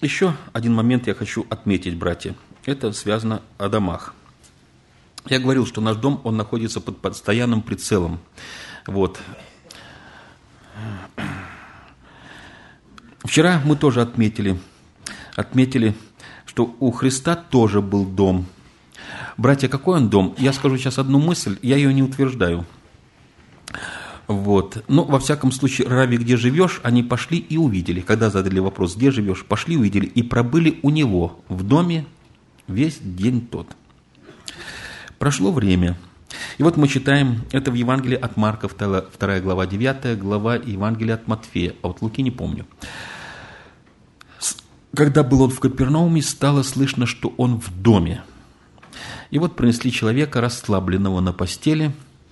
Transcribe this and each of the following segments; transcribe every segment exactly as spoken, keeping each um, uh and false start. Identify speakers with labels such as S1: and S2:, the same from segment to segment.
S1: Еще один момент я хочу отметить, братья. Это связано о домах. Я говорил, что наш дом, он находится под постоянным прицелом. Вот. Вчера мы тоже отметили, отметили, что у Христа тоже был дом. Братья, какой он дом? Я скажу сейчас одну мысль, я ее не утверждаю. Вот. Но, во всяком случае, Рави, где живешь, они пошли и увидели. Когда задали вопрос, где живешь, пошли, увидели, и пробыли у него в доме весь день тот. Прошло время. И вот мы читаем, это в Евангелии от Марка, вторая глава, девятая глава, Евангелия от Матфея, а вот Луки не помню. Когда был он в Капернауме, стало слышно, что он в доме. И вот принесли человека, расслабленного на постели,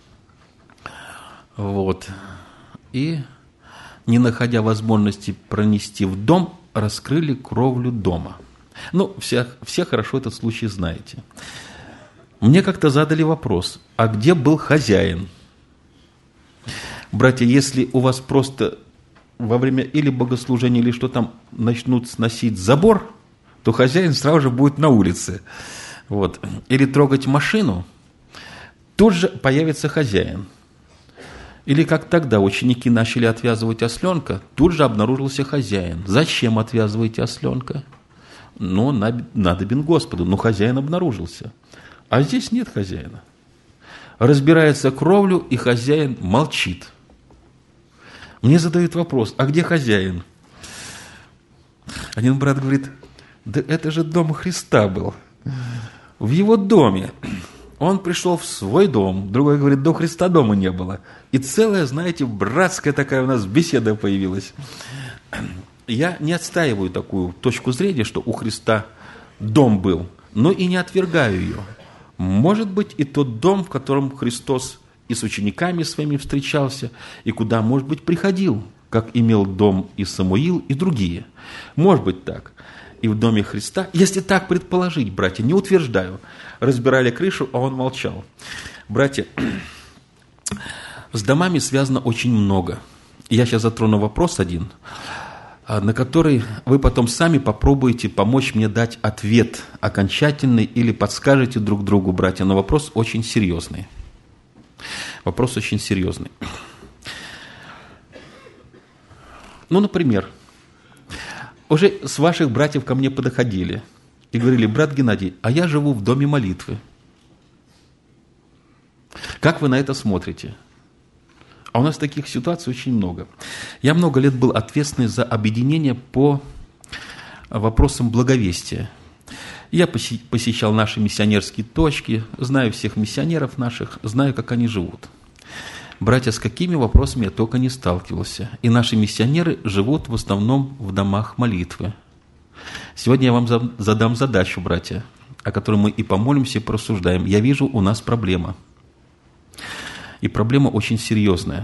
S1: вот, и, не находя возможности пронести в дом, раскрыли кровлю дома. Ну, все, все хорошо этот случай знаете. Мне как-то задали вопрос, а где был хозяин? Братья, если у вас просто во время или богослужения, или что там, начнут сносить забор, то хозяин сразу же будет на улице. Вот. Или трогать машину, тут же появится хозяин. Или как тогда ученики начали отвязывать осленка, тут же обнаружился хозяин. Зачем отвязываете осленка? Ну, надобен Господу, но хозяин обнаружился. А здесь нет хозяина. Разбирается кровлю, и хозяин молчит. Мне задают вопрос, а где хозяин? Один брат говорит, да это же дом Христа был. В его доме. Он пришел в свой дом. Другой говорит, до Христа дома не было. И целая, знаете, братская такая у нас беседа появилась. Я не отстаиваю такую точку зрения, что у Христа дом был, но и не отвергаю ее. Может быть, и тот дом, в котором Христос и с учениками своими встречался, и куда, может быть, приходил, как имел дом и Самуил, и другие. Может быть так. И в доме Христа, если так предположить, братья, не утверждаю, разбирали крышу, а он молчал. Братья, с домами связано очень много. Я сейчас затрону вопрос один, на который вы потом сами попробуете помочь мне дать ответ окончательный или подскажете друг другу, братья, но вопрос очень серьезный. Вопрос очень серьезный. Ну, например, уже с ваших братьев ко мне подходили и говорили, брат Геннадий, а я живу в доме молитвы. Как вы на это смотрите? А у нас таких ситуаций очень много. Я много лет был ответственный за объединение по вопросам благовестия. Я посещал наши миссионерские точки, знаю всех миссионеров наших, знаю, как они живут. Братья, с какими вопросами я только не сталкивался. И наши миссионеры живут в основном в домах молитвы. Сегодня я вам задам задачу, братья, о которой мы и помолимся, и порассуждаем. Я вижу, у нас проблема. И проблема очень серьезная.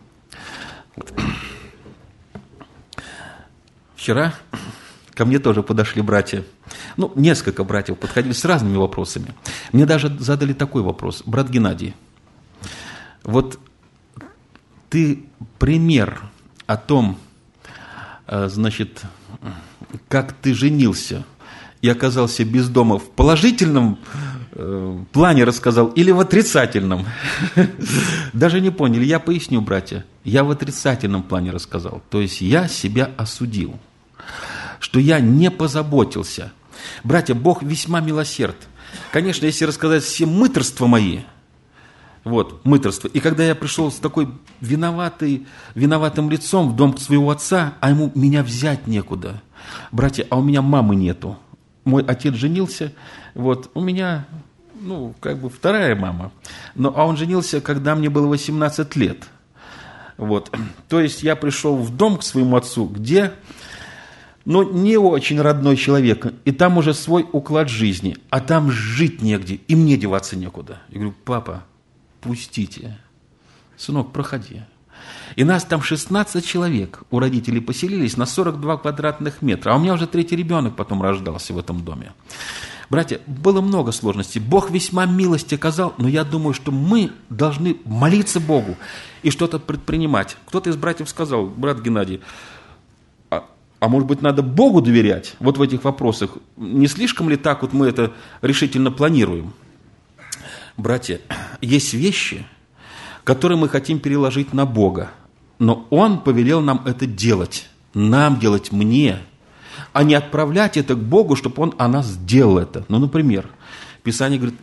S1: Вчера ко мне тоже подошли братья. Ну, несколько братьев подходили с разными вопросами. Мне даже задали такой вопрос. Брат Геннадий, вот ты пример о том, значит, как ты женился и оказался без дома в положительном плане рассказал или в отрицательном? Даже не поняли. Я поясню, братья. Я в отрицательном плане рассказал. То есть я себя осудил, что я не позаботился. Братья, Бог весьма милосерд. Конечно, если рассказать все мытарства мои, вот, мытарство. И когда я пришел с такой виноватой, виноватым лицом в дом своего отца, а ему меня взять некуда. Братья, а у меня мамы нету. Мой отец женился, вот, у меня, ну, как бы вторая мама. Но, а он женился, когда мне было восемнадцать лет. Вот. То есть я пришел в дом к своему отцу, где, ну, не очень родной человек, и там уже свой уклад жизни, а там жить негде, и мне деваться некуда. Я говорю, папа, пустите, сынок, проходи. И нас там шестнадцать человек у родителей поселились на сорок два квадратных метра. А у меня уже третий ребенок потом рождался в этом доме. Братья, было много сложностей. Бог весьма милость оказал, но я думаю, что мы должны молиться Богу и что-то предпринимать. Кто-то из братьев сказал, брат Геннадий, а А может быть, надо Богу доверять вот в этих вопросах? Не слишком ли так вот мы это решительно планируем? Братья, есть вещи, которые мы хотим переложить на Бога, но Он повелел нам это делать, нам делать, мне, а не отправлять это к Богу, чтобы Он о нас сделал это. Ну, например, Писание говорит,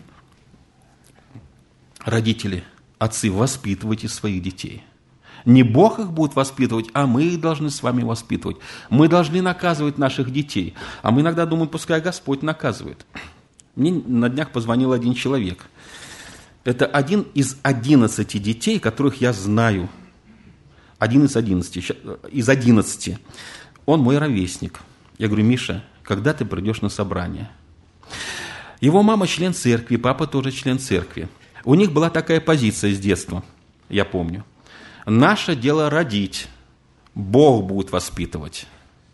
S1: родители, отцы, воспитывайте своих детей. Не Бог их будет воспитывать, а мы их должны с вами воспитывать. Мы должны наказывать наших детей. А мы иногда думаем, пускай Господь наказывает. Мне на днях позвонил один человек. Это один из одиннадцати детей, которых я знаю. Один из одиннадцати. Из одиннадцати. Он мой ровесник. Я говорю, Миша, когда ты придешь на собрание? Его мама член церкви, папа тоже член церкви. У них была такая позиция с детства, я помню. Наше дело родить, Бог будет воспитывать.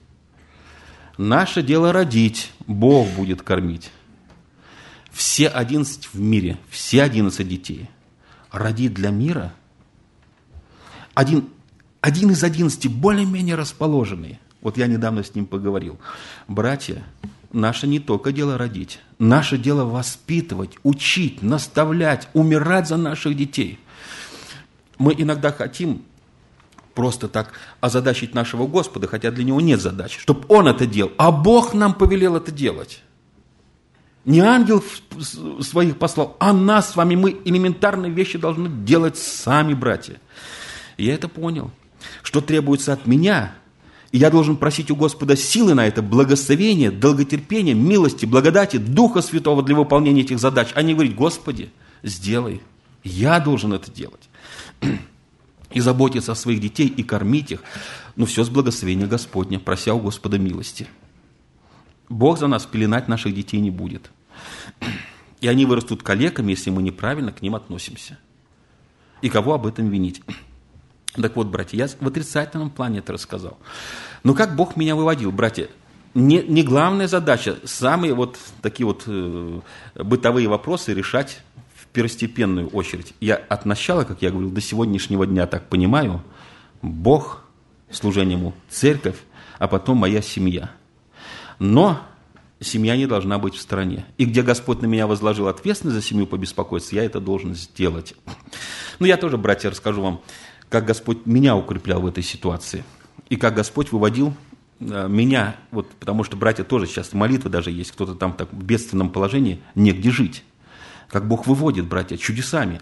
S1: Наше дело родить, Бог будет кормить. Все одиннадцать в мире, все одиннадцать детей родить для мира. Один, один из одиннадцати более-менее расположенный. Вот я недавно с ним поговорил. Братья, наше не только дело родить, наше дело воспитывать, учить, наставлять, умирать за наших детей. Мы иногда хотим просто так озадачить нашего Господа, хотя для Него нет задачи, чтобы Он это делал, а Бог нам повелел это делать. Не ангел своих послал, а нас с вами, мы элементарные вещи должны делать сами, братья. И я это понял, что требуется от меня, и я должен просить у Господа силы на это, благословения, долготерпения, милости, благодати, Духа Святого для выполнения этих задач, а не говорить, Господи, сделай, я должен это делать. И заботиться о своих детей, и кормить их, но все с благословения Господня, прося у Господа милости. Бог за нас пеленать наших детей не будет. И они вырастут калеками, если мы неправильно к ним относимся. И кого об этом винить? Так вот, братья, я в отрицательном плане это рассказал. Но как Бог меня выводил, братья? Не, не главная задача, самые вот такие вот э, бытовые вопросы решать в первостепенную очередь. Я от начала, как я говорил, до сегодняшнего дня так понимаю, Бог, служение Ему, церковь, а потом моя семья. Но семья не должна быть в стороне. И где Господь на меня возложил ответственность за семью побеспокоиться, я это должен сделать. Ну, я тоже, братья, расскажу вам, как Господь меня укреплял в этой ситуации. И как Господь выводил меня, вот, потому что, братья, тоже сейчас молитвы даже есть, кто-то там так в бедственном положении, негде жить. Как Бог выводит, братья, чудесами.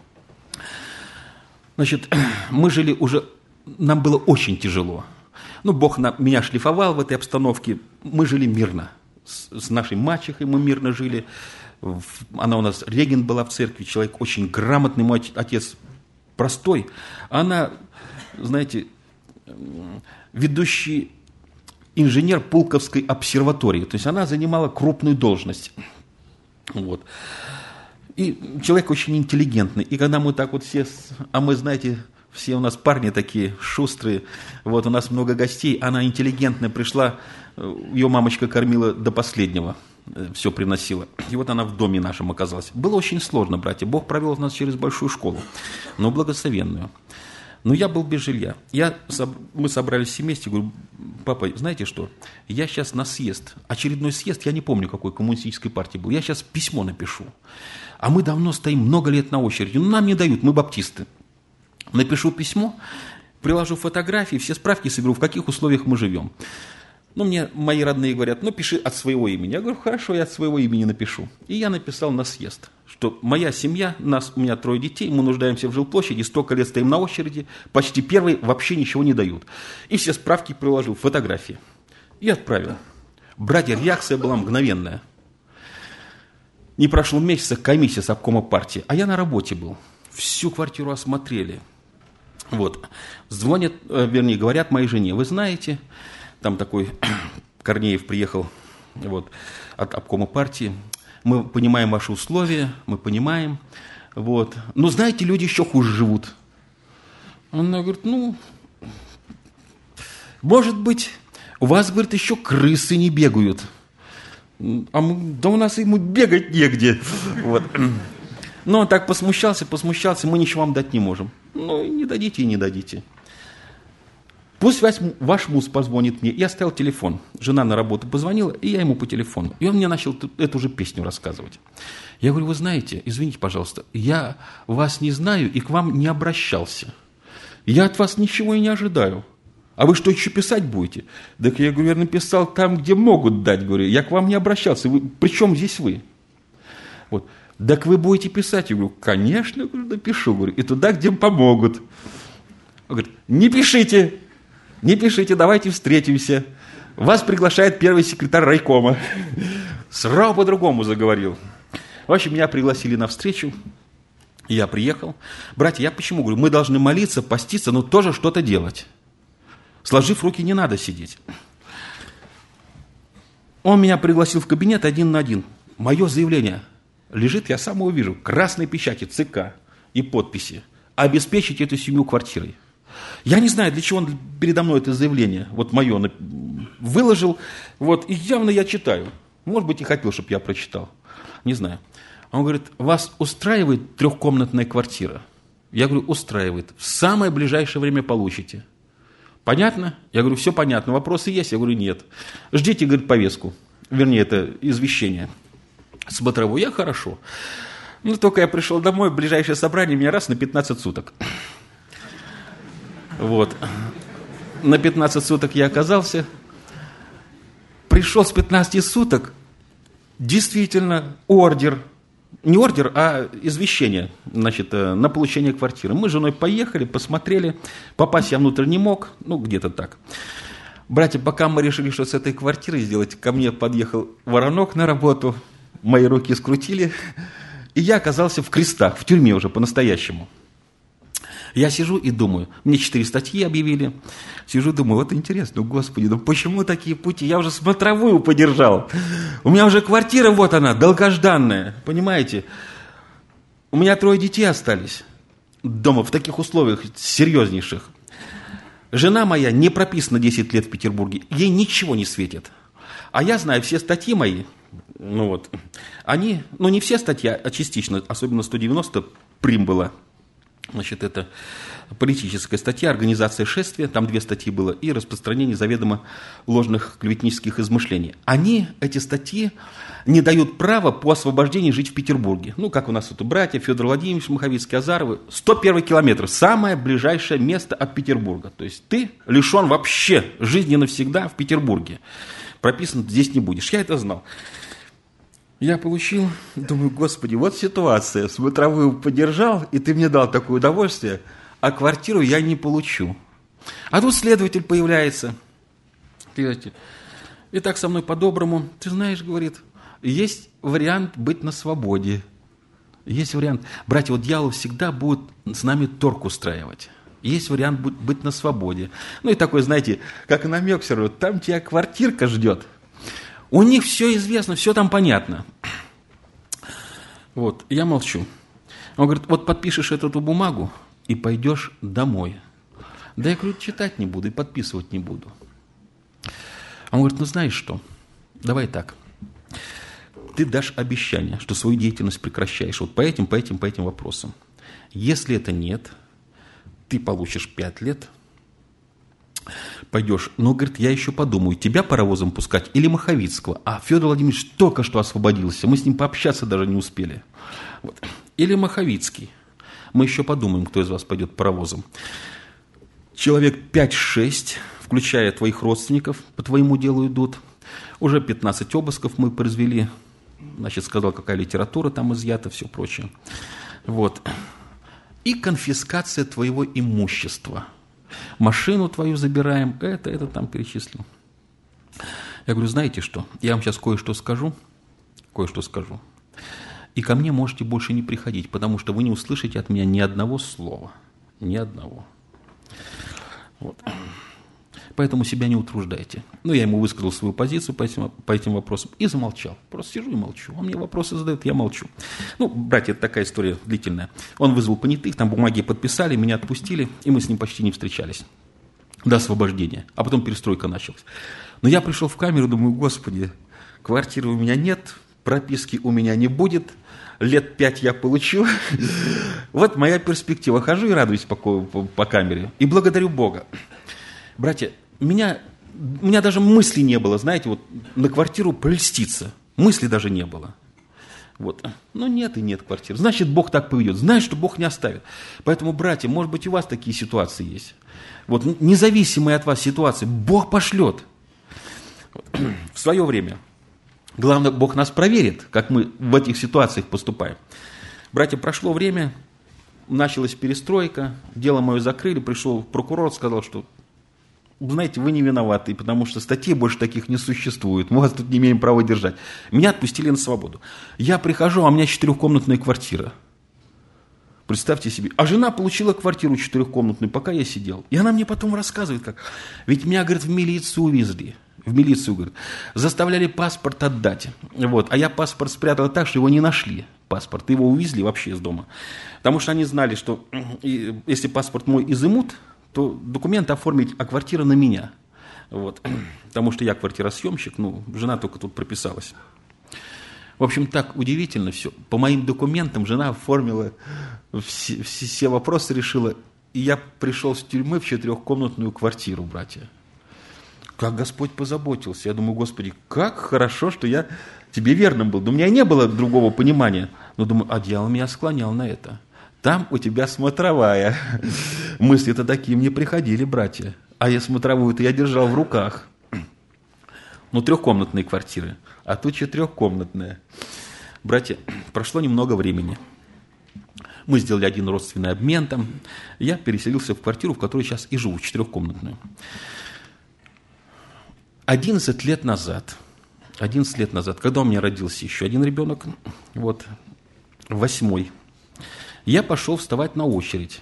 S1: Значит, мы жили уже, нам было очень тяжело. Ну, Бог на, меня шлифовал в этой обстановке. Мы жили мирно. С, с нашей мачехой мы мирно жили. В, она у нас регент была в церкви, человек очень грамотный, мой отец простой. Она, знаете, ведущий инженер Пулковской обсерватории. То есть она занимала крупную должность. Вот. И человек очень интеллигентный. И когда мы так вот все, а мы, знаете, все у нас парни такие шустрые, вот у нас много гостей, она интеллигентная пришла, ее мамочка кормила до последнего, все приносила. И вот она в доме нашем оказалась. Было очень сложно, братья. Бог провел нас через большую школу, но благословенную. Но я был без жилья. Я, мы собрались все вместе, говорю, папа, знаете что, я сейчас на съезд, очередной съезд, я не помню, какой коммунистической партии был, я сейчас письмо напишу. А мы давно стоим, много лет на очереди, но нам не дают, мы баптисты. Напишу письмо, приложу фотографии, все справки соберу, в каких условиях мы живем. Ну, мне мои родные говорят, ну, пиши от своего имени. Я говорю, хорошо, я от своего имени напишу. И я написал на съезд, что моя семья, нас, у меня трое детей, мы нуждаемся в жилплощади, столько лет стоим на очереди, почти первые вообще ничего не дают. И все справки приложил, фотографии. И отправил. Братья, реакция была мгновенная. Не прошло месяца, комиссия с обкома партии, а я на работе был. Всю квартиру осмотрели. Вот. Звонят, вернее, говорят моей жене, вы знаете, там такой Корнеев приехал вот, от обкома партии, мы понимаем ваши условия, мы понимаем, вот. Но знаете, люди еще хуже живут. Она говорит, ну, может быть, у вас, говорит, еще крысы не бегают. А мы, да у нас ему бегать негде. Вот. Но он так посмущался, посмущался, мы ничего вам дать не можем. Ну, не дадите и не дадите. Пусть ваш, ваш муж позвонит мне. Я оставил телефон. Жена на работу позвонила, и я ему по телефону. И он мне начал эту же песню рассказывать. Я говорю, вы знаете, извините, пожалуйста, я вас не знаю и к вам не обращался. Я от вас ничего и не ожидаю. А вы что, еще писать будете? Так я, говорю, я написал там, где могут дать. Говорю, я к вам не обращался. Вы, при чем здесь вы? Вот. Так вы будете писать? Я говорю, конечно, говорю, напишу. Говорю, и туда, где помогут. Он говорит, не пишите, не пишите, давайте встретимся. Вас приглашает первый секретарь райкома. Сразу по-другому заговорил. В общем, меня пригласили на встречу. Я приехал. Братья, я почему говорю, мы должны молиться, поститься, но тоже что-то делать. Сложив руки, не надо сидеть. Он меня пригласил в кабинет один на один. Мое заявление лежит, я сам его вижу, красной печати, ЦК и подписи. Обеспечить эту семью квартирой. Я не знаю, для чего он передо мной это заявление, вот мое, выложил, вот, и явно я читаю. Может быть, и хотел, чтобы я прочитал. Не знаю. Он говорит, вас устраивает трехкомнатная квартира? Я говорю, устраивает. В самое ближайшее время получите. Понятно? Я говорю, все понятно. Вопросы есть? Я говорю, нет. Ждите, говорит, повестку. Вернее, это извещение. Смотровую. Я хорошо. Ну, только я пришел домой, в ближайшее собрание меня раз на пятнадцать суток. Вот. На пятнадцать суток я оказался. Пришел с пятнадцати суток. Действительно, ордер. Не ордер, а извещение, значит, на получение квартиры. Мы с женой поехали, посмотрели. Попасть я внутрь не мог. Ну, где-то так. Братья, пока мы решили, что с этой квартирой сделать, ко мне подъехал воронок на работу. Мои руки скрутили. И я оказался в крестах, в тюрьме уже по-настоящему. Я сижу и думаю, мне четыре статьи объявили. Сижу и думаю, вот интересно, Господи, ну почему такие пути? Я уже смотровую подержал. У меня уже квартира, вот она, долгожданная, понимаете? У меня трое детей остались дома в таких условиях серьезнейших. Жена моя не прописана десять лет в Петербурге, ей ничего не светит. А я знаю все статьи мои, ну вот, они, ну не все статьи, а частично, особенно сто девяносто прим была. Значит, это политическая статья, организация шествия, там две статьи было, и распространение заведомо ложных клеветнических измышлений. Они, эти статьи, не дают права по освобождению жить в Петербурге. Ну, как у нас тут братья, Федор Владимирович, Маховицкий, Азаровы. сто первый километр, самое ближайшее место от Петербурга. То есть ты лишен вообще жизни навсегда в Петербурге. Прописан здесь не будешь. Я это знал. Я получил, думаю, Господи, вот ситуация, смотровую подержал, и ты мне дал такое удовольствие, а квартиру я не получу. А тут следователь появляется. И так со мной по-доброму, ты знаешь, говорит, есть вариант быть на свободе. Есть вариант. Братья, вот дьявол всегда будет с нами торг устраивать. Есть вариант быть на свободе. Ну и такой, знаете, как намек все равно, там тебя квартирка ждет. У них все известно, все там понятно. Вот, я молчу. Он говорит, вот подпишешь эту бумагу и пойдешь домой. Да я говорю, читать не буду и подписывать не буду. Он говорит, ну знаешь что, давай так. Ты дашь обещание, что свою деятельность прекращаешь вот по этим, по этим, по этим вопросам. Если это нет, ты получишь пять лет, пойдешь. Но, говорит, я еще подумаю, тебя паровозом пускать или Маховицкого. А Федор Владимирович только что освободился, мы с ним пообщаться даже не успели. Вот. Или Маховицкий. Мы еще подумаем, кто из вас пойдет паровозом. Человек пять-шесть, включая твоих родственников, по твоему делу идут. Уже пятнадцать обысков мы произвели. Значит, сказал, какая литература там изъята, все прочее. Вот. И конфискация твоего имущества. Машину твою забираем, это, это там перечислил. Я говорю, знаете что, я вам сейчас кое-что скажу, кое-что скажу. И ко мне можете больше не приходить, потому что вы не услышите от меня ни одного слова. Ни одного. Вот. Поэтому себя не утруждайте. Ну, я ему высказал свою позицию по этим, по этим вопросам и замолчал. Просто сижу и молчу. Он мне вопросы задает, я молчу. Ну, братья, это такая история длительная. Он вызвал понятых, там бумаги подписали, меня отпустили, и мы с ним почти не встречались до освобождения. А потом перестройка началась. Но я пришел в камеру, думаю, Господи, квартиры у меня нет, прописки у меня не будет, лет пять я получу. Вот моя перспектива. Хожу и радуюсь по, по, по камере. И благодарю Бога. Братья, меня, у меня даже мысли не было, знаете, вот на квартиру польститься. Мысли даже не было. Вот. Ну, нет и нет квартиры. Значит, Бог так поведет. Знаешь, что Бог не оставит. Поэтому, братья, может быть, у вас такие ситуации есть. Вот, независимые от вас ситуации, Бог пошлет. В свое время. Главное, Бог нас проверит, как мы в этих ситуациях поступаем. Братья, прошло время, началась перестройка, дело мое закрыли, пришел прокурор, сказал, что, знаете, вы не виноваты, потому что статей больше таких не существует, мы вас тут не имеем права держать. Меня отпустили на свободу. Я прихожу, а у меня четырехкомнатная квартира. Представьте себе. А жена получила квартиру четырехкомнатную, пока я сидел. И она мне потом рассказывает, как. Ведь меня, говорит, в милицию увезли. В милицию, говорит. Заставляли паспорт отдать. Вот. А я паспорт спрятал так, что его не нашли. Паспорт. Его увезли вообще из дома. Потому что они знали, что если паспорт мой изымут, то документ оформить, а квартира на меня. Вот. Потому что я квартиросъемщик, ну, жена только тут прописалась. В общем, так удивительно все. По моим документам жена оформила, все, все, все вопросы решила. И я пришел с тюрьмы в четырехкомнатную квартиру, братья. Как Господь позаботился. Я думаю, Господи, как хорошо, что я тебе верным был. Да у меня не было другого понимания. Но думаю, а дьявол меня склонял на это. Там у тебя смотровая. Мысли-то такие мне приходили, братья. А я смотровую-то я держал в руках. Ну, трехкомнатные квартиры. А тут четырехкомнатная. Братья, прошло немного времени. Мы сделали один родственный обмен там. Я переселился в квартиру, в которой сейчас и живу, четырехкомнатную. одиннадцать лет назад, одиннадцать лет назад, когда у меня родился еще один ребенок, вот, восьмой, я пошел вставать на очередь.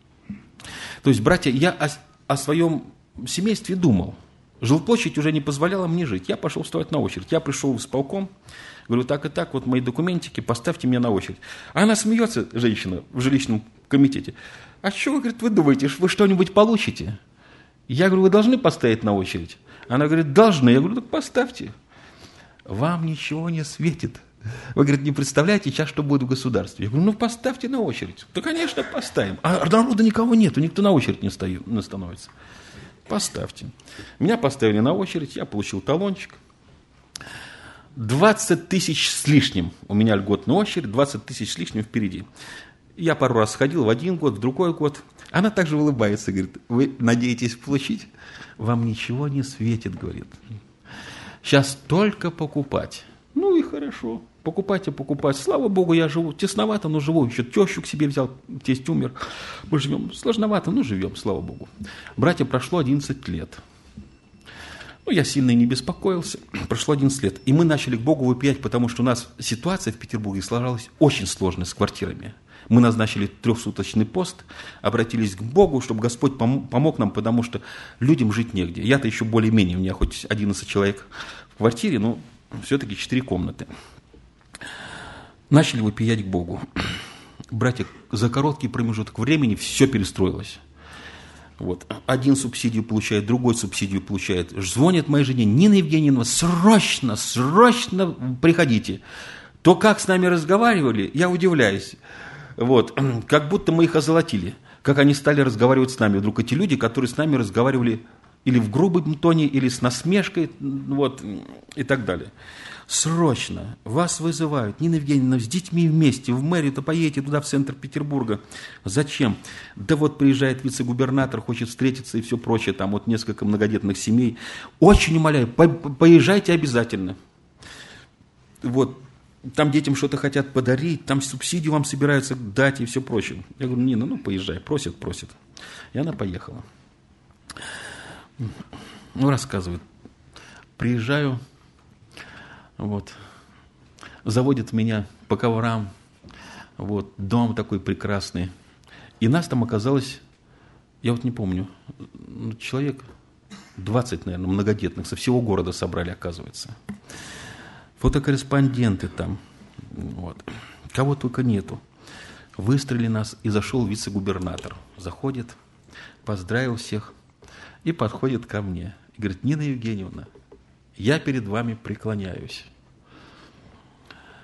S1: То есть, братья, я о, о своем семействе думал. Жилплощадь уже не позволяла мне жить. Я пошел вставать на очередь. Я пришел в исполком, говорю, так и так, вот мои документики, поставьте меня на очередь. А она смеется, женщина, в жилищном комитете. А что вы, говорит, вы думаете, вы что-нибудь получите? Я говорю, вы должны поставить на очередь? Она говорит, должны. Я говорю, так поставьте. Вам ничего не светит. Вы, говорит, не представляете сейчас, что будет в государстве. Я говорю, ну поставьте на очередь. Да, конечно, поставим. А народа никого нету, никто на очередь не, стоит, не становится. Поставьте. Меня поставили на очередь, я получил талончик. двадцать тысяч с лишним у меня льготная очередь, двадцать тысяч с лишним впереди. Я пару раз сходил в один год, в другой год. Она также улыбается, говорит, вы надеетесь получить? Вам ничего не светит, говорит. Сейчас только покупать. Ну и хорошо. Покупать и покупать. Слава Богу, я живу тесновато, но живу. Еще тещу к себе взял, тесть умер. Мы живем сложновато, но живем, слава Богу. Братья, прошло одиннадцать лет. Ну, я сильно и не беспокоился. Прошло одиннадцать лет. И мы начали к Богу вопиять, потому что у нас ситуация в Петербурге сложилась очень сложная с квартирами. Мы назначили трехсуточный пост, обратились к Богу, чтобы Господь помог нам, потому что людям жить негде. Я-то еще более-менее, у меня хоть одиннадцать человек в квартире, но все-таки четыре комнаты. Начали вопиять к Богу. Братья, за короткий промежуток времени все перестроилось. Вот. Один субсидию получает, другой субсидию получает. Звонит моей жене, Нина Евгеньевна, срочно, срочно приходите. То, как с нами разговаривали, я удивляюсь. Вот. Как будто мы их озолотили. Как они стали разговаривать с нами. Вдруг эти люди, которые с нами разговаривали или в грубом тоне, или с насмешкой, вот, и так далее. Срочно вас вызывают. Нина Евгеньевна, с детьми вместе в мэрию-то поедете туда, в центр Петербурга. Зачем? Да вот приезжает вице-губернатор, хочет встретиться и все прочее. Там вот несколько многодетных семей. Очень умоляю, по- поезжайте обязательно. Вот. Там детям что-то хотят подарить, там субсидию вам собираются дать и все прочее. Я говорю, Нина, ну поезжай, просит, просит. И она поехала. Ну, рассказывает. Приезжаю, вот, заводит меня по коврам, вот, дом такой прекрасный. И нас там оказалось, я вот не помню, человек двадцать, наверное, многодетных, со всего города собрали, оказывается. Фотокорреспонденты там, вот, кого только нету. Выстроили нас, и зашел вице-губернатор. Заходит, поздравил всех и подходит ко мне. И говорит, Нина Евгеньевна, я перед вами преклоняюсь.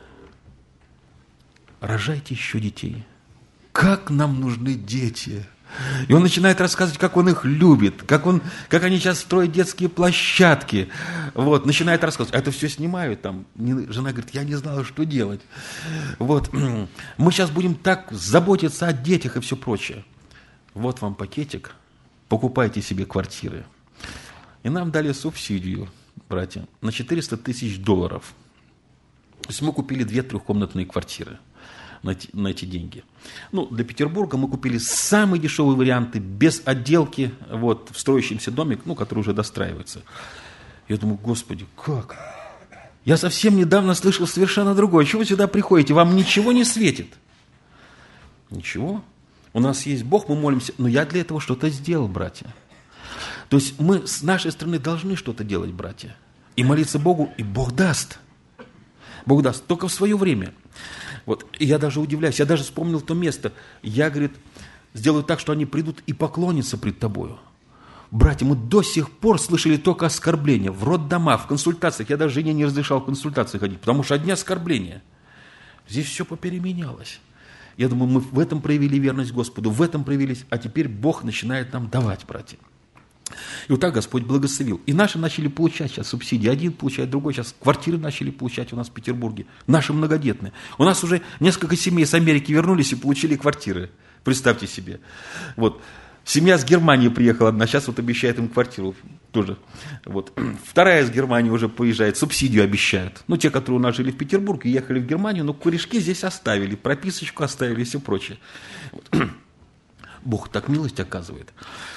S1: Рожайте еще детей. Как нам нужны дети. И он начинает рассказывать, как он их любит, как, он, как они сейчас строят детские площадки. Вот, начинает рассказывать. А это все снимают там. Жена говорит, я не знала, что делать. Вот. Мы сейчас будем так заботиться о детях и все прочее. Вот вам пакетик. Покупайте себе квартиры. И нам дали субсидию, братья, на четыреста тысяч долларов. То есть мы купили две трехкомнатные квартиры на эти, на эти деньги. Ну, для Петербурга мы купили самые дешевые варианты, без отделки, вот, в строящемся доме, ну, который уже достраивается. Я думаю, Господи, как? Я совсем недавно слышал совершенно другое. Чего вы сюда приходите? Вам ничего не светит? Ничего. У нас есть Бог, мы молимся. Но я для этого что-то сделал, братья. То есть мы с нашей стороны должны что-то делать, братья. И молиться Богу, и Бог даст. Бог даст, только в свое время. Вот. И я даже удивляюсь, я даже вспомнил то место. Я, говорит, сделаю так, что они придут и поклонятся пред тобою. Братья, мы до сих пор слышали только оскорбления. В роддома, в консультациях. Я даже жене не разрешал в консультации ходить, потому что одни оскорбления. Здесь все попеременялось. Я думаю, мы в этом проявили верность Господу, в этом проявились, а теперь Бог начинает нам давать, братья. И вот так Господь благословил. И наши начали получать сейчас субсидии. Один получает, другой сейчас квартиры начали получать у нас в Петербурге. Наши многодетные. У нас уже несколько семей с Америки вернулись и получили квартиры. Представьте себе. Вот. Семья с Германии приехала одна, сейчас вот обещает им квартиру тоже. Вот. Вторая из Германии уже поезжает, субсидию обещают. Ну, те, которые у нас жили в Петербурге, ехали в Германию, но корешки здесь оставили, прописочку оставили и все прочее. Вот. Бог так милость оказывает.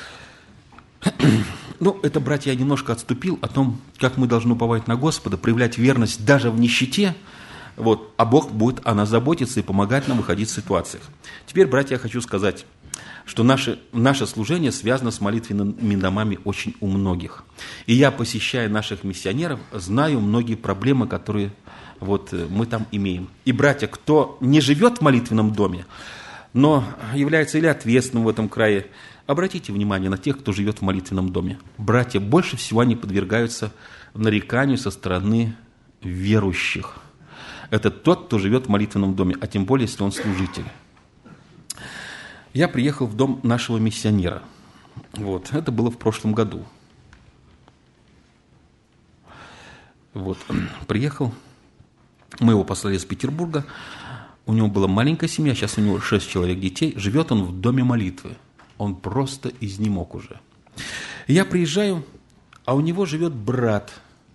S1: Ну, это, братья, я немножко отступил о том, как мы должны уповать на Господа, проявлять верность даже в нищете, вот, а Бог будет о нас заботиться и помогать нам выходить в ситуациях. Теперь, братья, я хочу сказать, что наше, наше служение связано с молитвенными домами очень у многих. И я, посещая наших миссионеров, знаю многие проблемы, которые вот, мы там имеем. И, братья, кто не живет в молитвенном доме, но является или ответственным в этом крае, обратите внимание на тех, кто живет в молитвенном доме. Братья, больше всего они подвергаются нареканию со стороны верующих. Это тот, кто живет в молитвенном доме, а тем более, если он служитель. Я приехал в дом нашего миссионера. Вот. Это было в прошлом году. Вот. Приехал. Мы его послали из Петербурга. У него была маленькая семья, сейчас у него шесть человек детей. Живет он в доме молитвы. Он просто изнемог уже. Я приезжаю, а у него живет брат.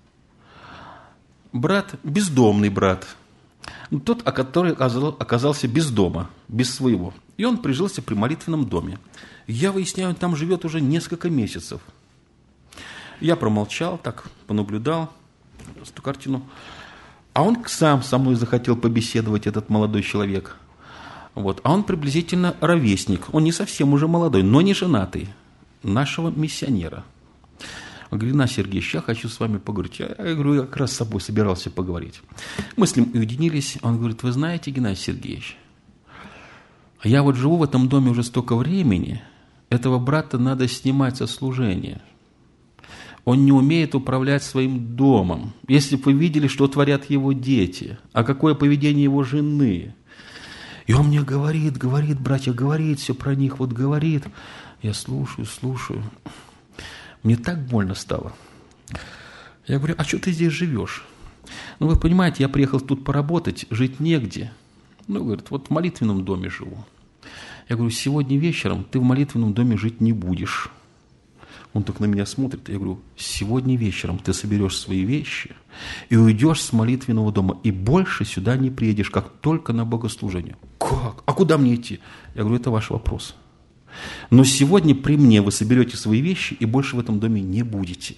S1: Брат, бездомный брат. Тот, который оказался без дома, без своего. И он прижился при молитвенном доме. Я выясняю, он там живет уже несколько месяцев. Я промолчал, так понаблюдал эту картину. А он сам со мной захотел побеседовать, этот молодой человек. Вот. А он приблизительно ровесник. Он не совсем уже молодой, но не женатый. Нашего миссионера. Он говорит, Геннадий Сергеевич, я хочу с вами поговорить. Я, я говорю, я как раз с собой собирался поговорить. Мы с ним уединились. Он говорит, вы знаете, Геннадий Сергеевич, я вот живу в этом доме уже столько времени, этого брата надо снимать со служения. Он не умеет управлять своим домом. Если бы вы видели, что творят его дети, а какое поведение его жены. И он мне говорит, говорит, братья, говорит все про них, вот говорит. Я слушаю, слушаю. Мне так больно стало. Я говорю, а что ты здесь живешь? Ну, вы понимаете, я приехал тут поработать, жить негде. Ну, говорит, вот в молитвенном доме живу. Я говорю, сегодня вечером ты в молитвенном доме жить не будешь. Он так на меня смотрит. Я говорю, сегодня вечером ты соберешь свои вещи и уйдешь с молитвенного дома, и больше сюда не приедешь, как только на богослужение. Как? А куда мне идти? Я говорю, это ваш вопрос. Но сегодня при мне вы соберете свои вещи и больше в этом доме не будете.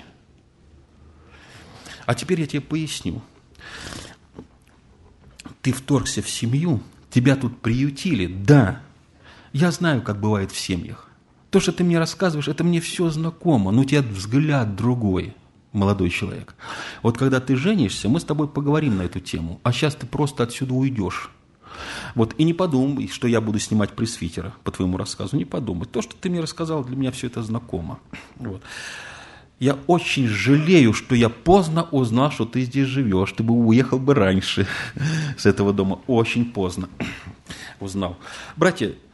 S1: А теперь я тебе поясню. Ты вторгся в семью, тебя тут приютили, да. Я знаю, как бывает в семьях. То, что ты мне рассказываешь, это мне все знакомо, но у тебя взгляд другой, молодой человек. Вот когда ты женишься, мы с тобой поговорим на эту тему, а сейчас ты просто отсюда уйдешь. Вот, и не подумай, что я буду снимать пресвитера по твоему рассказу, не подумай. То, что ты мне рассказал, для меня все это знакомо. Вот. Я очень жалею, что я поздно узнал, что ты здесь живешь. Ты бы уехал бы раньше с этого дома. Очень поздно узнал. Братья,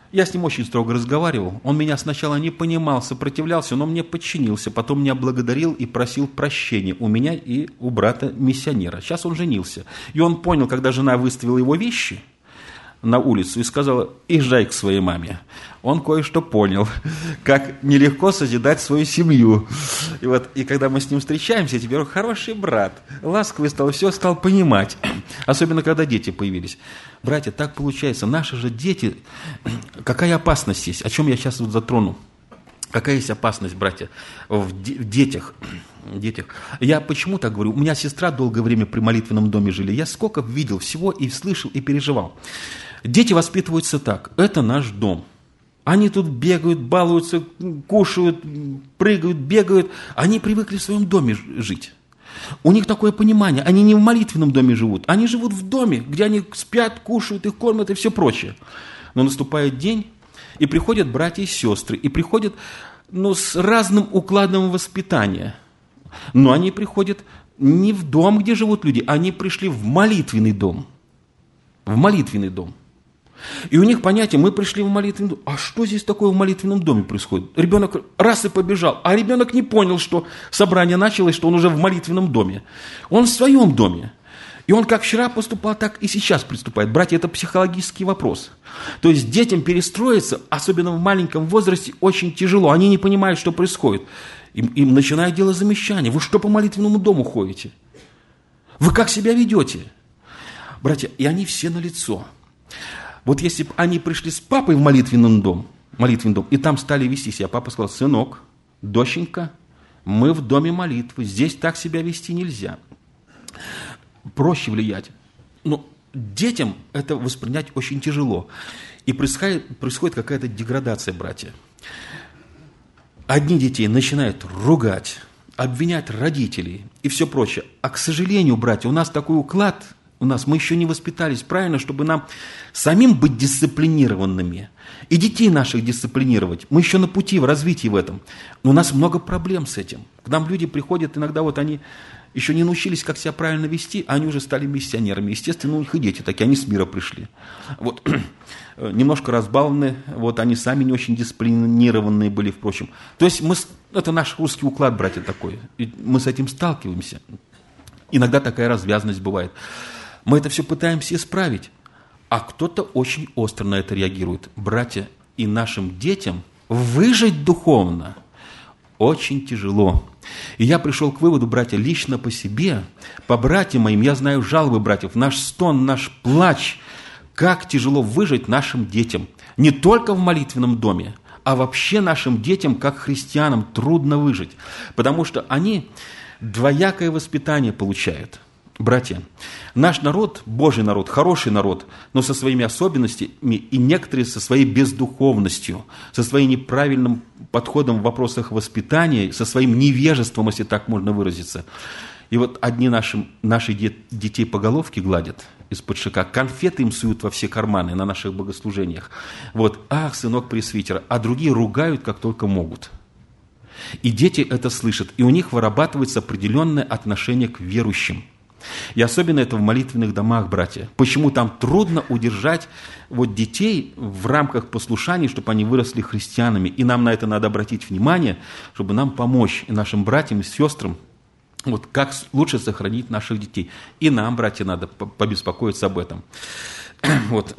S1: Я с ним очень строго разговаривал. Он меня сначала не понимал, сопротивлялся, но мне подчинился. Потом меня благодарил и просил прощения у меня и у брата-миссионера. Сейчас он женился. И он понял, когда жена выставила его вещи на улицу и сказала: езжай к своей маме. Он кое-что понял, как нелегко созидать свою семью. И вот, и когда мы с ним встречаемся, я тебе говорю: хороший брат, ласковый стал, все стал понимать. Особенно, когда дети появились. Братья, так получается, наши же дети, какая опасность есть, о чем я сейчас вот затрону. Какая есть опасность, братья, в, де- в детях. детях. Я почему так говорю? У меня сестра долгое время при молитвенном доме жили. Я сколько видел всего и слышал, и переживал. Дети воспитываются так. Это наш дом. Они тут бегают, балуются, кушают, прыгают, бегают. Они привыкли в своем доме жить. У них такое понимание. Они не в молитвенном доме живут. Они живут в доме, где они спят, кушают, их кормят и все прочее. Но наступает день, и приходят братья и сестры, и приходят, ну, с разным укладом воспитания. Но они приходят не в дом, где живут люди, они пришли в молитвенный дом. В молитвенный дом. И у них понятие: мы пришли в молитвенный дом. А что здесь такое в молитвенном доме происходит? Ребенок раз и побежал, а ребенок не понял, что собрание началось, что он уже в молитвенном доме. Он в своем доме. И он как вчера поступал, так и сейчас приступает. Братья, это психологический вопрос. То есть детям перестроиться, особенно в маленьком возрасте, очень тяжело. Они не понимают, что происходит. Им, им начинают делать замечания. Вы что по молитвенному дому ходите? Вы как себя ведете? Братья, и они все налицо. Вот если бы они пришли с папой в молитвенный дом, молитвенный дом, и там стали вести себя, папа сказал: сынок, доченька, мы в доме молитвы, здесь так себя вести нельзя. Проще влиять. Но детям это воспринять очень тяжело. И происходит, происходит какая-то деградация, братья. Одни детей начинают ругать, обвинять родителей и все прочее. А, к сожалению, братья, у нас такой уклад, у нас мы еще не воспитались правильно, чтобы нам самим быть дисциплинированными и детей наших дисциплинировать. Мы еще на пути в развитии в этом. Но у нас много проблем с этим. К нам люди приходят, иногда вот они еще не научились, как себя правильно вести, а они уже стали миссионерами. Естественно, у них и дети такие, они с мира пришли. Вот. Немножко разбалованы, вот они сами не очень дисциплинированные были, впрочем. То есть мы, это наш русский уклад, братья, такой. И мы с этим сталкиваемся. Иногда такая развязанность бывает. Мы это все пытаемся исправить, а кто-то очень остро на это реагирует. Братья, и нашим детям выжить духовно очень тяжело. И я пришел к выводу, братья, лично по себе, по братьям моим, я знаю жалобы братьев, наш стон, наш плач, как тяжело выжить нашим детям. Не только в молитвенном доме, а вообще нашим детям, как христианам, трудно выжить. Потому что они двоякое воспитание получают. Братья, наш народ, Божий народ, хороший народ, но со своими особенностями и некоторые со своей бездуховностью, со своим неправильным подходом в вопросах воспитания, со своим невежеством, если так можно выразиться. И вот одни наши, наши детей по головке гладят из-под шика, конфеты им суют во все карманы на наших богослужениях. Вот, ах, сынок пресвитера, а другие ругают, как только могут. И дети это слышат, и у них вырабатывается определенное отношение к верующим. И особенно это в молитвенных домах, братья. Почему там трудно удержать вот детей в рамках послушания, чтобы они выросли христианами. И нам на это надо обратить внимание, чтобы нам помочь и нашим братьям и сестрам, вот как лучше сохранить наших детей. И нам, братья, надо побеспокоиться об этом. Вот.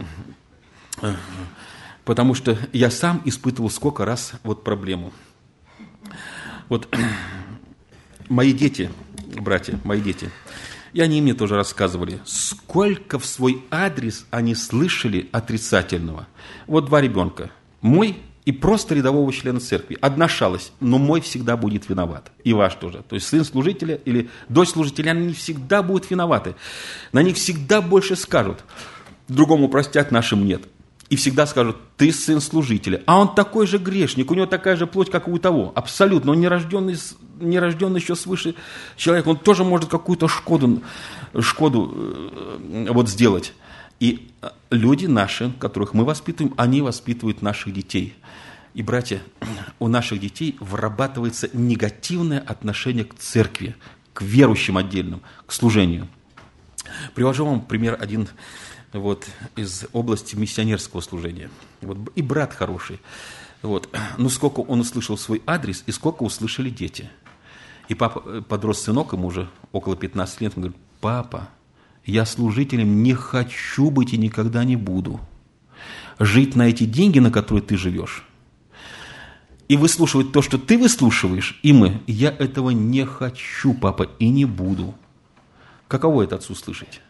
S1: Потому что я сам испытывал сколько раз вот проблему. Вот мои дети, братья, мои дети, и они мне тоже рассказывали, сколько в свой адрес они слышали отрицательного. Вот два ребенка, мой и просто рядового члена церкви. Одна шалость, но мой всегда будет виноват. И ваш тоже. То есть сын служителя или дочь служителя, они всегда будут виноваты. На них всегда больше скажут. Другому простят, нашим нет. И всегда скажут: ты сын служителя. А он такой же грешник, у него такая же плоть, как и у того. Абсолютно. Он не рожденный, не рожденный еще свыше человек. Он тоже может какую-то шкоду, шкоду э, вот сделать. И люди наши, которых мы воспитываем, они воспитывают наших детей. И, братья, у наших детей вырабатывается негативное отношение к церкви, к верующим отдельным, к служению. Привожу вам пример один вот, из области миссионерского служения. Вот, и брат хороший. Вот. Но сколько он услышал свой адрес, и сколько услышали дети. И папа, подрос сынок, ему уже около пятнадцати лет, он говорит: папа, я служителем не хочу быть и никогда не буду. Жить на эти деньги, на которые ты живешь, и выслушивать то, что ты выслушиваешь, и мы, я этого не хочу, папа, и не буду. Каково это отцу слышать?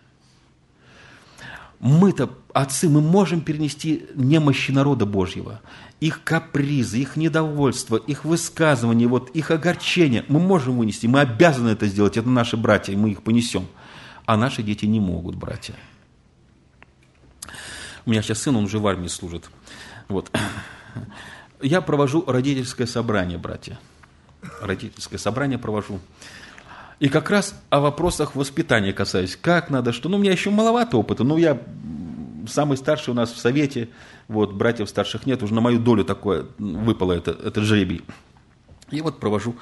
S1: Мы-то, отцы, мы можем перенести немощи народа Божьего, их капризы, их недовольство, их высказывания, вот, их огорчения. Мы можем вынести, мы обязаны это сделать, это наши братья, и мы их понесем. А наши дети не могут, братья. У меня сейчас сын, он уже в армии служит. Вот. Я провожу родительское собрание, братья. Родительское собрание провожу. И как раз о вопросах воспитания касаюсь. Как надо, что... Ну, у меня еще маловато опыта. Ну, я самый старший у нас в совете. Вот, братьев старших нет. Уже на мою долю такое выпало это, это жребий. И вот провожу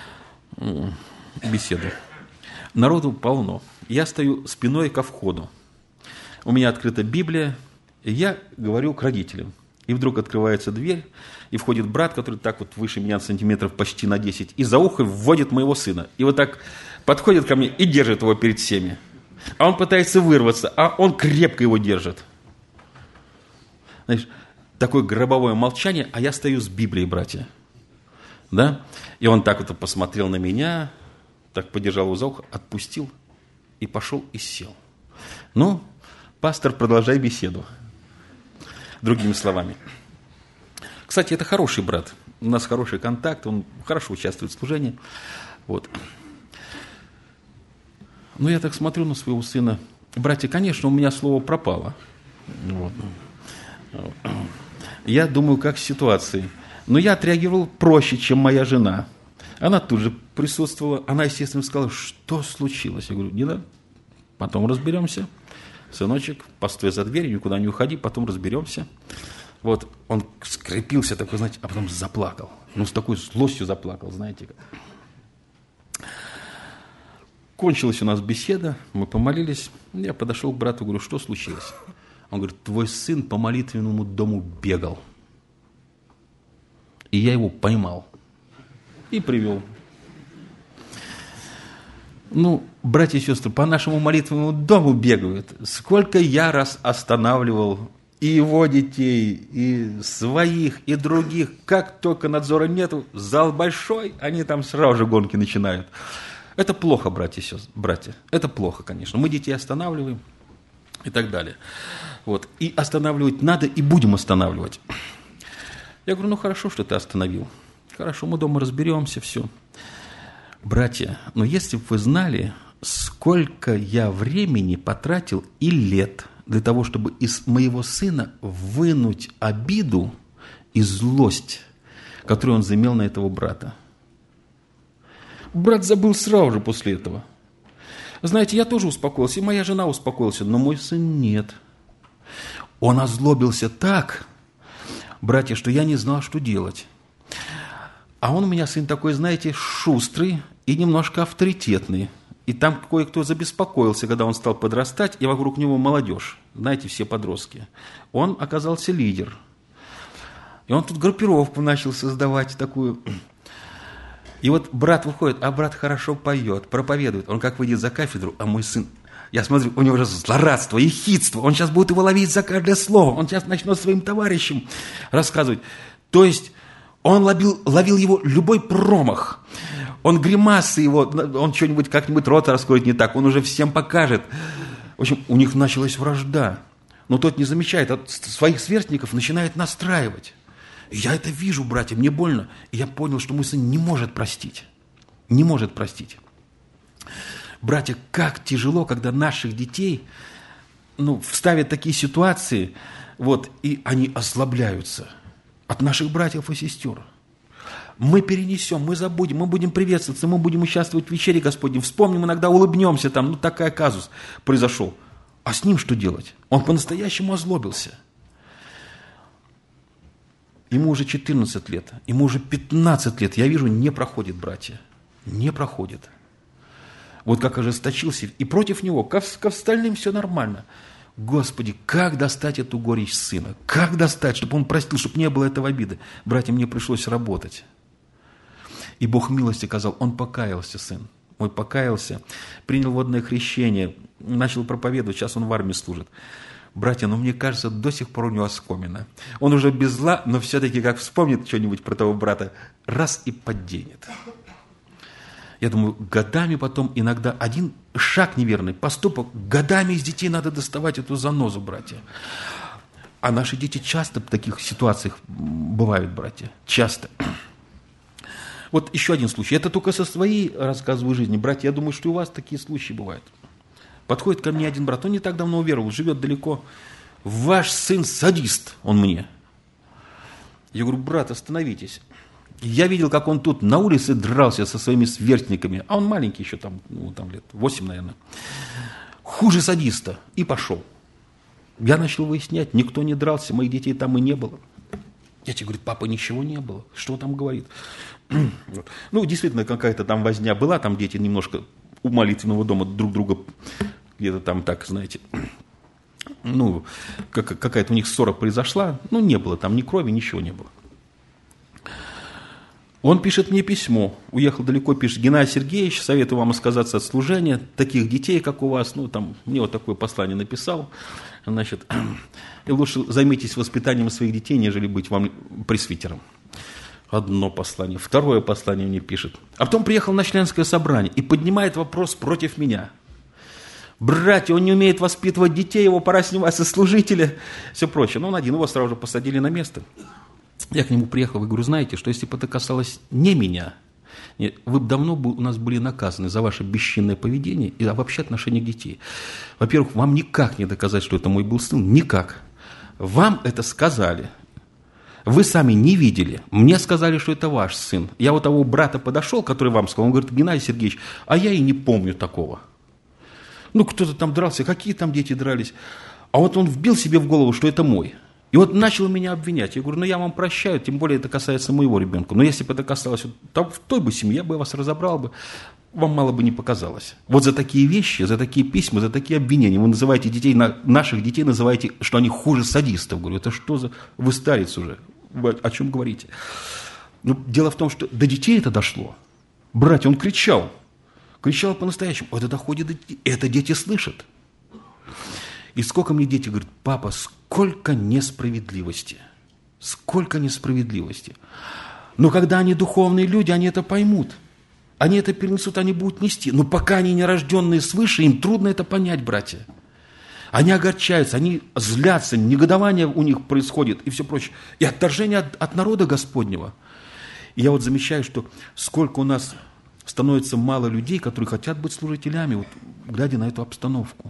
S1: беседу. Народу полно. Я стою спиной ко входу. У меня открыта Библия. И я говорю к родителям. И вдруг открывается дверь, и входит брат, который так вот выше меня сантиметров почти на десять, и за ухо вводит моего сына. И вот так подходит ко мне и держит его перед всеми. А он пытается вырваться, а он крепко его держит. Знаешь, такое гробовое молчание, а я стою с Библией, братья. Да? И он так вот посмотрел на меня, так подержал его за ухо, отпустил и пошел и сел. Ну, пастор, продолжай беседу. Другими словами. Кстати, это хороший брат. У нас хороший контакт, он хорошо участвует в служении. Вот. Но я так смотрю на своего сына. Братья, конечно, у меня слово пропало. Вот. Я думаю, как в ситуации. Но я отреагировал проще, чем моя жена. Она тут же присутствовала. Она, естественно, сказала: что случилось? Я говорю: не да, потом разберемся. Сыночек, постой за дверью, никуда не уходи, потом разберемся. Вот он скрепился такой, знаете, а потом заплакал. Ну, с такой злостью заплакал, знаете. Кончилась у нас беседа, мы помолились. Я подошел к брату, говорю: что случилось? Он говорит: твой сын по молитвенному дому бегал. И я его поймал и привел. Ну, братья и сестры, по нашему молитвенному дому бегают. Сколько я раз останавливал и его детей, и своих, и других. Как только надзора нету, зал большой, они там сразу же гонки начинают. Это плохо, братья и сестры, братья. Это плохо, конечно. Мы детей останавливаем и так далее. Вот. И останавливать надо, и будем останавливать. Я говорю: ну хорошо, что ты остановил. Хорошо, мы дома разберемся, все. Братья, но если бы вы знали, сколько я времени потратил и лет для того, чтобы из моего сына вынуть обиду и злость, которую он заимел на этого брата. Брат забыл сразу же после этого. Знаете, я тоже успокоился, и моя жена успокоилась, но мой сын нет. Он озлобился так, братья, что я не знал, что делать. А он у меня сын такой, знаете, шустрый и немножко авторитетный. И там кое-кто забеспокоился, когда он стал подрастать, и вокруг него молодежь, знаете, все подростки. Он оказался лидер. И он тут группировку начал создавать такую. И вот брат выходит, а брат хорошо поет, проповедует. Он как выйдет за кафедру, а мой сын, я смотрю, у него уже злорадство, ехидство. Он сейчас будет его ловить за каждое слово. Он сейчас начнет своим товарищам рассказывать. То есть он ловил, ловил его любой промах. Он гримасы его, он что-нибудь, как-нибудь рот раскроет не так, он уже всем покажет. В общем, у них началась вражда. Но тот не замечает, а своих сверстников начинает настраивать. И я это вижу, братья, мне больно. И я понял, что мой сын не может простить. Не может простить. Братья, как тяжело, когда наших детей, ну, ставят такие ситуации, вот, и они ослабляются от наших братьев и сестер. Мы перенесем, мы забудем, мы будем приветствоваться, мы будем участвовать в вечере Господней, вспомним иногда, улыбнемся там, ну такой казус произошел. А с ним что делать? Он по-настоящему озлобился. Ему уже четырнадцать лет, ему уже пятнадцать лет, я вижу, не проходит, братья, не проходит. Вот как ожесточился, и против него, ко, ко остальным все нормально. Господи, как достать эту горечь сына? Как достать, чтобы он простил, чтобы не было этого обиды? Братья, мне пришлось работать. И Бог милости оказал, он покаялся, сын. Мой покаялся, принял водное крещение, начал проповедовать, сейчас он в армии служит. Братья, ну мне кажется, до сих пор у него оскомина. Он уже без зла, но все-таки как вспомнит что-нибудь про того брата, раз и подденет. Я думаю, годами потом иногда один шаг неверный, поступок, годами из детей надо доставать эту занозу, братья. А наши дети часто в таких ситуациях бывают, братья, часто. Вот еще один случай. Это только со своей рассказываю жизни. Братья, я думаю, что и у вас такие случаи бывают. Подходит ко мне один брат, он не так давно уверовал, живет далеко. Ваш сын садист, он мне. Я говорю, брат, остановитесь. Я видел, как он тут на улице дрался со своими сверстниками, а он маленький еще, там, ну, там лет восемь, наверное. Хуже садиста. И пошел. Я начал выяснять, никто не дрался, моих детей там и не было. Дети говорят, папа, ничего не было. Что там говорит? Ну, действительно, какая-то там возня была, там дети немножко у молитвенного дома друг друга где-то там так, знаете, ну, как, какая-то у них ссора произошла, ну, не было там ни крови, ничего не было. Он пишет мне письмо, уехал далеко, пишет, Геннадий Сергеевич, советую вам отказаться от служения, таких детей, как у вас, ну, там, мне вот такое послание написал, значит, и лучше займитесь воспитанием своих детей, нежели быть вам пресвитером. Одно послание, второе послание мне пишет. А потом приехал на членское собрание и поднимает вопрос против меня. Братья, он не умеет воспитывать детей, его пора снимать со служителя, все прочее. Но он один, его сразу же посадили на место. Я к нему приехал и говорю, знаете, что если бы это касалось не меня, вы бы давно бы у нас были наказаны за ваше бесчинное поведение и вообще отношение к детей. Во-первых, вам никак не доказать, что это мой был сын, никак. Вам это сказали. Вы сами не видели. Мне сказали, что это ваш сын. Я вот того брата подошел, который вам сказал, он говорит, Геннадий Сергеевич, а я и не помню такого. Ну, кто-то там дрался, какие там дети дрались. А вот он вбил себе в голову, что это мой. И вот начал меня обвинять. Я говорю, ну я вам прощаю, тем более это касается моего ребенка. Но если бы это касалось вот, в той бы семье, я бы вас разобрал бы, вам мало бы не показалось. Вот за такие вещи, за такие письма, за такие обвинения вы называете детей, наших детей называете, что они хуже садистов. Говорю, это что за... Вы старец уже. Вы о чем говорите? Ну, дело в том, что до детей это дошло. Братья, он кричал. Кричал по-настоящему. Это доходит до детей. Это дети слышат. И сколько мне дети говорят, папа, сколько несправедливости. Сколько несправедливости. Но когда они духовные люди, они это поймут. Они это перенесут, они будут нести. Но пока они не рожденные свыше, им трудно это понять, братья. Они огорчаются, они злятся, негодование у них происходит и все прочее. И отторжение от, от народа Господнего. И я вот замечаю, что сколько у нас становится мало людей, которые хотят быть служителями, вот, глядя на эту обстановку.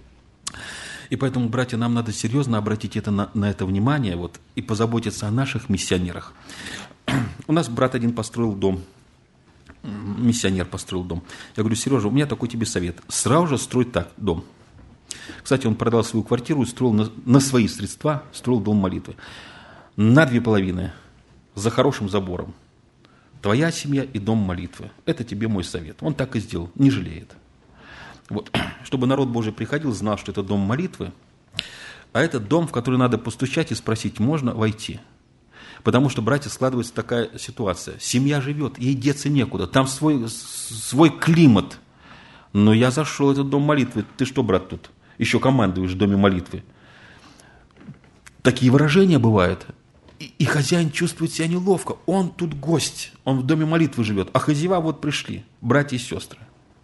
S1: И поэтому, братья, нам надо серьезно обратить это на, на это внимание вот, и позаботиться о наших миссионерах. У нас брат один построил дом. Миссионер построил дом. Я говорю, Сережа, у меня такой тебе совет. Сразу же строй так дом. Кстати, он продал свою квартиру и строил на, на свои средства, строил дом молитвы. На две половины, за хорошим забором. Твоя семья и дом молитвы. Это тебе мой совет. Он так и сделал, не жалеет. Вот. Чтобы народ Божий приходил, знал, что это дом молитвы, а это дом, в который надо постучать и спросить, можно войти. Потому что, братья, складывается такая ситуация. Семья живет, ей деться некуда, там свой, свой климат. Но я зашел в этот дом молитвы. Ты что, брат, тут еще командуешь в доме молитвы? Такие выражения бывают. И, и хозяин чувствует себя неловко. Он тут гость, он в доме молитвы живет. А хозяева вот пришли, братья и сестры.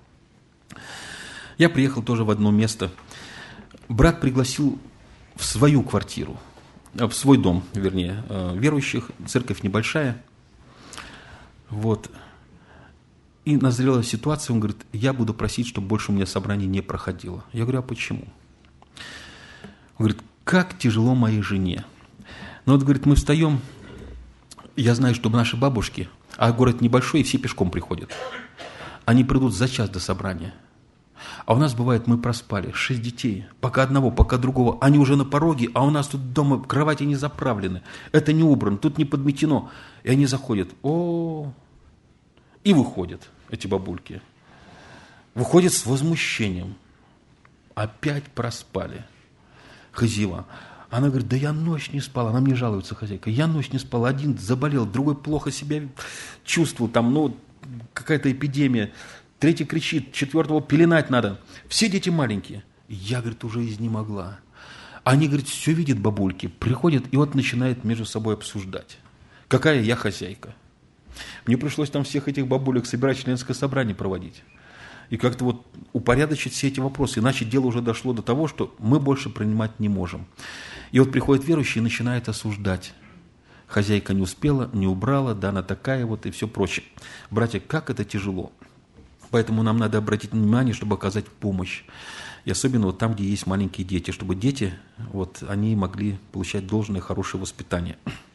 S1: Я приехал тоже в одно место. Брат пригласил в свою квартиру, в свой дом, вернее, верующих, церковь небольшая. Вот. И назрела ситуация, он говорит, я буду просить, чтобы больше у меня собрание не проходило. Я говорю, а почему? Он говорит, как тяжело моей жене. Ну вот, говорит, мы встаем, я знаю, что наши бабушки, а город небольшой, и все пешком приходят. Они придут за час до собрания. А у нас бывает, мы проспали, шесть детей, пока одного, пока другого, они уже на пороге, а у нас тут дома кровати не заправлены, это не убрано, тут не подметено. И они заходят, о, и выходят, эти бабульки. Выходят с возмущением. Опять проспали. Хазива. Она говорит, да я ночь не спала. Она мне жалуется, хозяйка. Я ночь не спала. Один заболел, другой плохо себя чувствовал. Там, ну, какая-то эпидемия. Третий кричит, четвертого пеленать надо. Все дети маленькие. Я, говорит, уже изнемогла. Они, говорит, все видят бабульки. Приходят и вот начинают между собой обсуждать. Какая я хозяйка. Мне пришлось там всех этих бабулек собирать, членское собрание проводить. И как-то вот упорядочить все эти вопросы. Иначе дело уже дошло до того, что мы больше принимать не можем. И вот приходит верующий и начинает осуждать. Хозяйка не успела, не убрала, да она такая вот и все прочее. Братья, как это тяжело. Поэтому нам надо обратить внимание, чтобы оказать помощь. И особенно вот там, где есть маленькие дети, чтобы дети, вот, они могли получать должное, хорошее воспитание.